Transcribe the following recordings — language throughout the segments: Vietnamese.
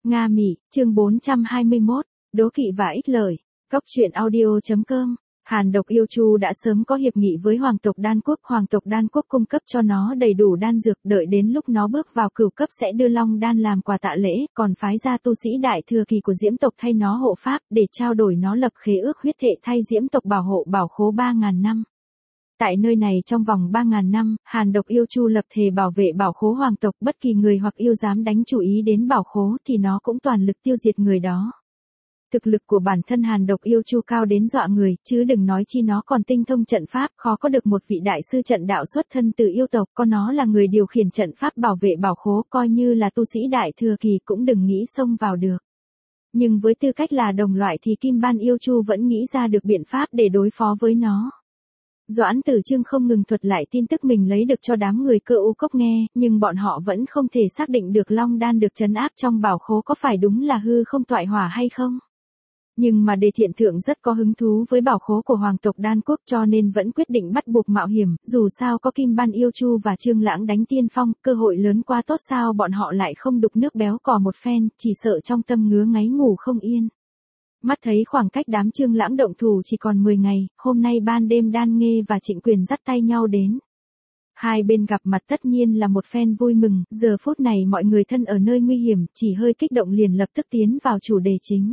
Nga Mỹ, chương 421, đố kỵ và ích lợi. Cóc truyện audio.com. Hàn Độc Yêu Chu đã sớm có hiệp nghị với Hoàng tộc Đan Quốc. Hoàng tộc Đan Quốc cung cấp cho nó đầy đủ đan dược, đợi đến lúc nó bước vào cửu cấp sẽ đưa Long đan làm quà tạ lễ, còn phái ra tu sĩ đại thừa kỳ của Diễm tộc thay nó hộ pháp, để trao đổi nó lập khế ước huyết thệ thay Diễm tộc bảo hộ bảo khố 3.000 năm. Tại nơi này trong vòng 3.000 năm, Hàn Độc Yêu Chu lập thề bảo vệ bảo khố hoàng tộc, bất kỳ người hoặc yêu dám đánh chủ ý đến bảo khố thì nó cũng toàn lực tiêu diệt người đó. Thực lực của bản thân Hàn Độc Yêu Chu cao đến dọa người, chứ đừng nói chi nó còn tinh thông trận pháp, khó có được một vị đại sư trận đạo xuất thân từ yêu tộc, có nó là người điều khiển trận pháp bảo vệ bảo khố, coi như là tu sĩ đại thừa kỳ cũng đừng nghĩ xông vào được. Nhưng với tư cách là đồng loại thì Kim Ban Yêu Chu vẫn nghĩ ra được biện pháp để đối phó với nó. Doãn Tử Trương không ngừng thuật lại tin tức mình lấy được cho đám người Cơ U Cốc nghe, nhưng bọn họ vẫn không thể xác định được Long đan được trấn áp trong bảo khố có phải đúng là hư không toại hỏa hay không. Nhưng mà Đề Thiện Thượng rất có hứng thú với bảo khố của Hoàng tộc Đan Quốc cho nên vẫn quyết định bắt buộc mạo hiểm, dù sao có Kim Ban Yêu Chu và Trương Lãng đánh tiên phong, cơ hội lớn quá tốt sao bọn họ lại không đục nước béo cò một phen, chỉ sợ trong tâm ngứa ngáy ngủ không yên. Mắt thấy khoảng cách đám Trương Lãng động thủ chỉ còn 10 ngày, hôm nay ban đêm Đan Nghê và Trịnh Quyền dắt tay nhau đến. Hai bên gặp mặt tất nhiên là một phen vui mừng, giờ phút này mọi người thân ở nơi nguy hiểm, chỉ hơi kích động liền lập tức tiến vào chủ đề chính.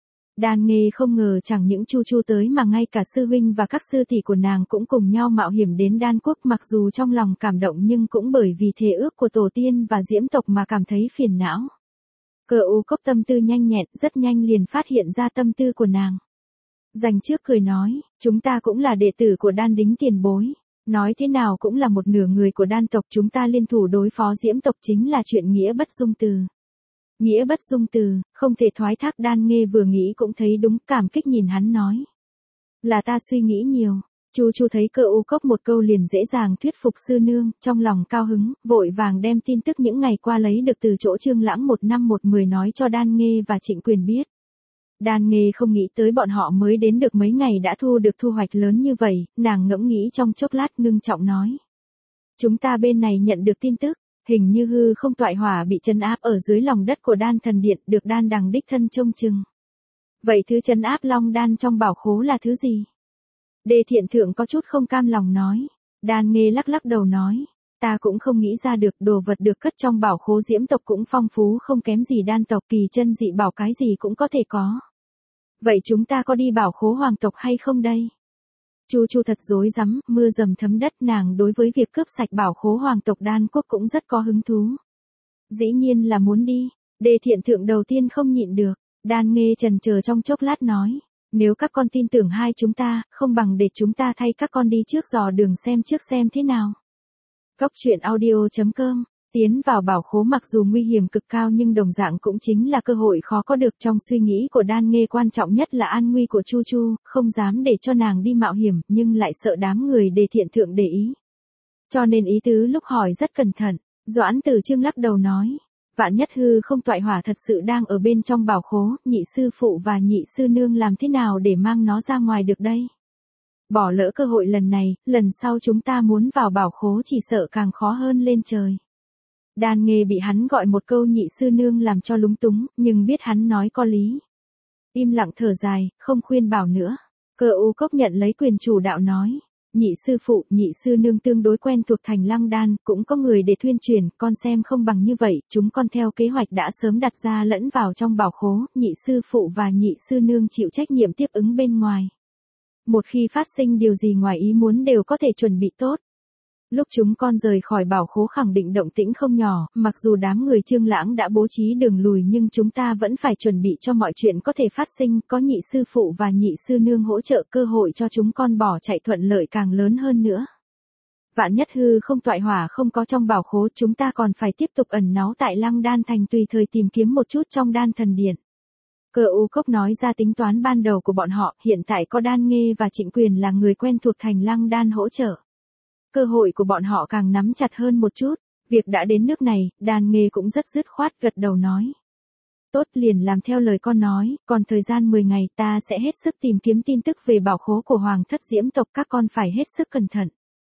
Đan Nghê không ngờ chẳng những Chu tới mà ngay cả sư huynh và các sư tỷ của nàng cũng cùng nhau mạo hiểm đến Đan Quốc, mặc dù trong lòng cảm động nhưng cũng bởi vì thề ước của tổ tiên và Diễm tộc mà cảm thấy phiền não. Cơ U Cốc tâm tư nhanh nhẹn, rất nhanh liền phát hiện ra tâm tư của nàng. Dành trước cười nói, chúng ta cũng là đệ tử của Đan Đính tiền bối. Nói thế nào cũng là một nửa người của Đan tộc, chúng ta liên thủ đối phó Diễm tộc chính là chuyện nghĩa bất dung từ. Nghĩa bất dung từ, không thể thoái thác. Đan Nghê vừa nghĩ cũng thấy đúng, cảm kích nhìn hắn nói. Là ta suy nghĩ nhiều. Chu thấy Cơ U Cốc một câu liền dễ dàng thuyết phục sư nương, trong lòng cao hứng, vội vàng đem tin tức những ngày qua lấy được từ chỗ Trương Lãng 1/10 nói cho Đan Nghê và Trịnh Quyền biết. Đan Nghê không nghĩ tới bọn họ mới đến được mấy ngày đã thu được thu hoạch lớn như vậy, nàng ngẫm nghĩ trong chốc lát ngưng trọng nói. Chúng ta bên này nhận được tin tức, hình như hư không toại hỏa bị trấn áp ở dưới lòng đất của Đan Thần Điện, được Đan Đằng đích thân trông chừng. Vậy thứ trấn áp Long đan trong bảo khố là thứ gì? Đề Thiện Thượng có chút không cam lòng nói. Đan Nghê lắc lắc đầu nói. Ta cũng không nghĩ ra được, đồ vật được cất trong bảo khố Diễm tộc cũng phong phú không kém gì Đan tộc, kỳ chân dị bảo cái gì cũng có thể có. Vậy chúng ta có đi bảo khố Hoàng tộc hay không đây? Chu thật rối rắm, mưa dầm thấm đất, nàng đối với việc cướp sạch bảo khố Hoàng tộc Đan Quốc cũng rất có hứng thú. Dĩ nhiên là muốn đi. Đề Thiện Thượng đầu tiên không nhịn được. Đan Nghê chần chờ trong chốc lát nói. Nếu các con tin tưởng hai chúng ta, không bằng để chúng ta thay các con đi trước dò đường xem trước xem thế nào. Cóc truyện audio.com. Tiến vào bảo khố mặc dù nguy hiểm cực cao nhưng đồng dạng cũng chính là cơ hội khó có được. Trong suy nghĩ của Đan Nghê quan trọng nhất là an nguy của Chu, không dám để cho nàng đi mạo hiểm, nhưng lại sợ đám người Đề Thiện Thượng để ý. Cho nên ý tứ lúc hỏi rất cẩn thận. Doãn Tử Trương lắc đầu nói. Vạn nhất hư không toại hỏa thật sự đang ở bên trong bảo khố, nhị sư phụ và nhị sư nương làm thế nào để mang nó ra ngoài được đây? Bỏ lỡ cơ hội lần này, lần sau chúng ta muốn vào bảo khố chỉ sợ càng khó hơn lên trời. Đan Nghê bị hắn gọi một câu nhị sư nương làm cho lúng túng, nhưng biết hắn nói có lý. Im lặng thở dài, không khuyên bảo nữa. Cơ U Cốc nhận lấy quyền chủ đạo nói. Nhị sư phụ, nhị sư nương tương đối quen thuộc thành Lăng Đan, cũng có người để thuyên truyền, con xem không bằng như vậy, chúng con theo kế hoạch đã sớm đặt ra lẫn vào trong bảo khố, nhị sư phụ và nhị sư nương chịu trách nhiệm tiếp ứng bên ngoài. Một khi phát sinh điều gì ngoài ý muốn đều có thể chuẩn bị tốt. Lúc chúng con rời khỏi bảo khố khẳng định động tĩnh không nhỏ, mặc dù đám người Trương Lãng đã bố trí đường lùi nhưng chúng ta vẫn phải chuẩn bị cho mọi chuyện có thể phát sinh, có nhị sư phụ và nhị sư nương hỗ trợ cơ hội cho chúng con bỏ chạy thuận lợi càng lớn hơn nữa. Vạn nhất hư không toại hỏa không có trong bảo khố chúng ta còn phải tiếp tục ẩn náu tại Lăng Đan Thành tùy thời tìm kiếm một chút trong Đan Thần Điện. Cơ U Cốc nói ra tính toán ban đầu của bọn họ, hiện tại có Đan Nghê và Trịnh Quyền là người quen thuộc thành Lăng Đan hỗ trợ. Cơ hội của bọn họ càng nắm chặt hơn một chút, việc đã đến nước này, Đan Nghê cũng rất dứt khoát gật đầu nói. Tốt, liền làm theo lời con nói, còn thời gian 10 ngày ta sẽ hết sức tìm kiếm tin tức về bảo khố của Hoàng thất Diễm tộc, các con phải hết sức cẩn thận.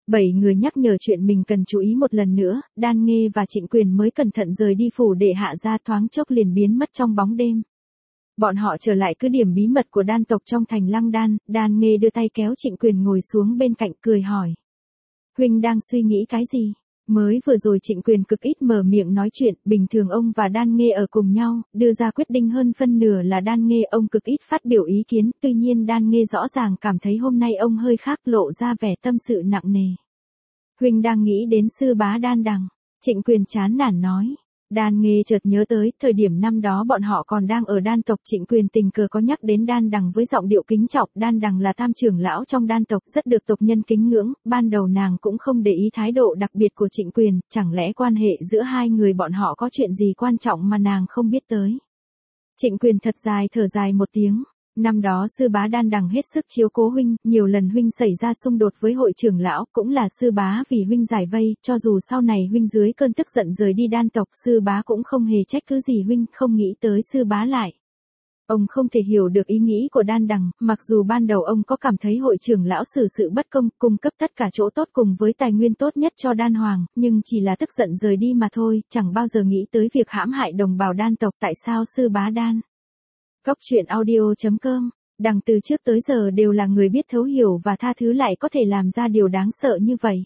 7 người nhắc nhở chuyện mình cần chú ý một lần nữa, Đan Nghê và Trịnh Quyền mới cẩn thận rời đi phủ để hạ ra, thoáng chốc liền biến mất trong bóng đêm. Bọn họ trở lại cứ điểm bí mật của đan tộc trong thành Lăng Đan, Đan Nghê đưa tay kéo Trịnh Quyền ngồi xuống bên cạnh cười hỏi. Huynh đang suy nghĩ cái gì? Mới vừa rồi Trịnh Quyền cực ít mở miệng nói chuyện, bình thường ông và Đan Nghê ở cùng nhau, đưa ra quyết định hơn phân nửa là Đan Nghê, ông cực ít phát biểu ý kiến, tuy nhiên Đan Nghê rõ ràng cảm thấy hôm nay ông hơi khác, lộ ra vẻ tâm sự nặng nề. Huynh đang nghĩ đến sư bá Đan Đằng, Trịnh Quyền chán nản nói. Đan Nghê chợt nhớ tới, thời điểm năm đó bọn họ còn đang ở đan tộc, Trịnh Quyền tình cờ có nhắc đến Đan Đằng với giọng điệu kính trọng, Đan Đằng là tam trưởng lão trong đan tộc, rất được tộc nhân kính ngưỡng, ban đầu nàng cũng không để ý thái độ đặc biệt của Trịnh Quyền, chẳng lẽ quan hệ giữa hai người bọn họ có chuyện gì quan trọng mà nàng không biết tới. Trịnh Quyền thật dài thở dài một tiếng. Năm đó sư bá Đan Đằng hết sức chiếu cố huynh, nhiều lần huynh xảy ra xung đột với hội trưởng lão, cũng là sư bá vì huynh giải vây, cho dù sau này huynh dưới cơn tức giận rời đi đan tộc, sư bá cũng không hề trách cứ gì huynh, không nghĩ tới sư bá lại. Ông không thể hiểu được ý nghĩ của Đan Đằng, mặc dù ban đầu ông có cảm thấy hội trưởng lão xử sự bất công, cung cấp tất cả chỗ tốt cùng với tài nguyên tốt nhất cho Đan Hoàng, nhưng chỉ là tức giận rời đi mà thôi, chẳng bao giờ nghĩ tới việc hãm hại đồng bào đan tộc. Tại sao sư bá Đan? Góc truyện audio.com, Đằng từ trước tới giờ đều là người biết thấu hiểu và tha thứ, lại có thể làm ra điều đáng sợ như vậy.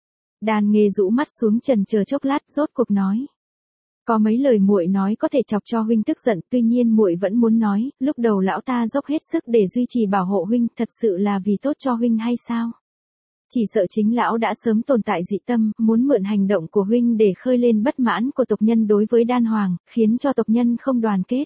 Đan Nghê rũ mắt xuống trần chờ chốc lát, rốt cuộc nói. Có mấy lời muội nói có thể chọc cho huynh tức giận, tuy nhiên muội vẫn muốn nói, lúc đầu lão ta dốc hết sức để duy trì bảo hộ huynh, thật sự là vì tốt cho huynh hay sao? Chỉ sợ chính lão đã sớm tồn tại dị tâm, muốn mượn hành động của huynh để khơi lên bất mãn của tộc nhân đối với Đan Hoàng, khiến cho tộc nhân không đoàn kết.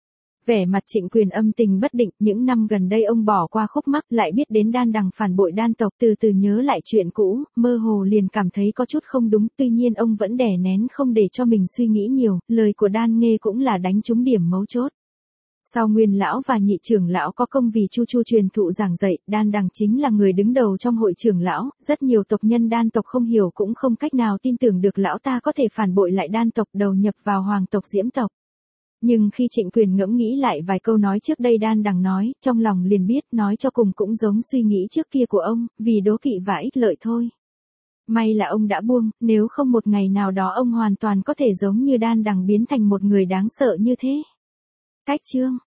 Vẻ mặt Trịnh Quyền âm tình bất định, những năm gần đây ông bỏ qua khúc mắc, lại biết đến Đan Đằng phản bội đan tộc, từ từ nhớ lại chuyện cũ, mơ hồ liền cảm thấy có chút không đúng, tuy nhiên ông vẫn đè nén không để cho mình suy nghĩ nhiều, lời của Đan Nghê cũng là đánh trúng điểm mấu chốt. Sau Nguyên lão và nhị trưởng lão có công vì Chu Chu truyền thụ giảng dạy, Đan Đằng chính là người đứng đầu trong hội trưởng lão, rất nhiều tộc nhân đan tộc không hiểu cũng không cách nào tin tưởng được lão ta có thể phản bội lại đan tộc, đầu nhập vào hoàng tộc Diễm tộc. Nhưng khi Trịnh Quyền ngẫm nghĩ lại vài câu nói trước đây Đan Đằng nói, trong lòng liền biết nói cho cùng cũng giống suy nghĩ trước kia của ông, vì đố kỵ và ích lợi thôi. May là ông đã buông, nếu không một ngày nào đó ông hoàn toàn có thể giống như Đan Đằng biến thành một người đáng sợ như thế. Cách chương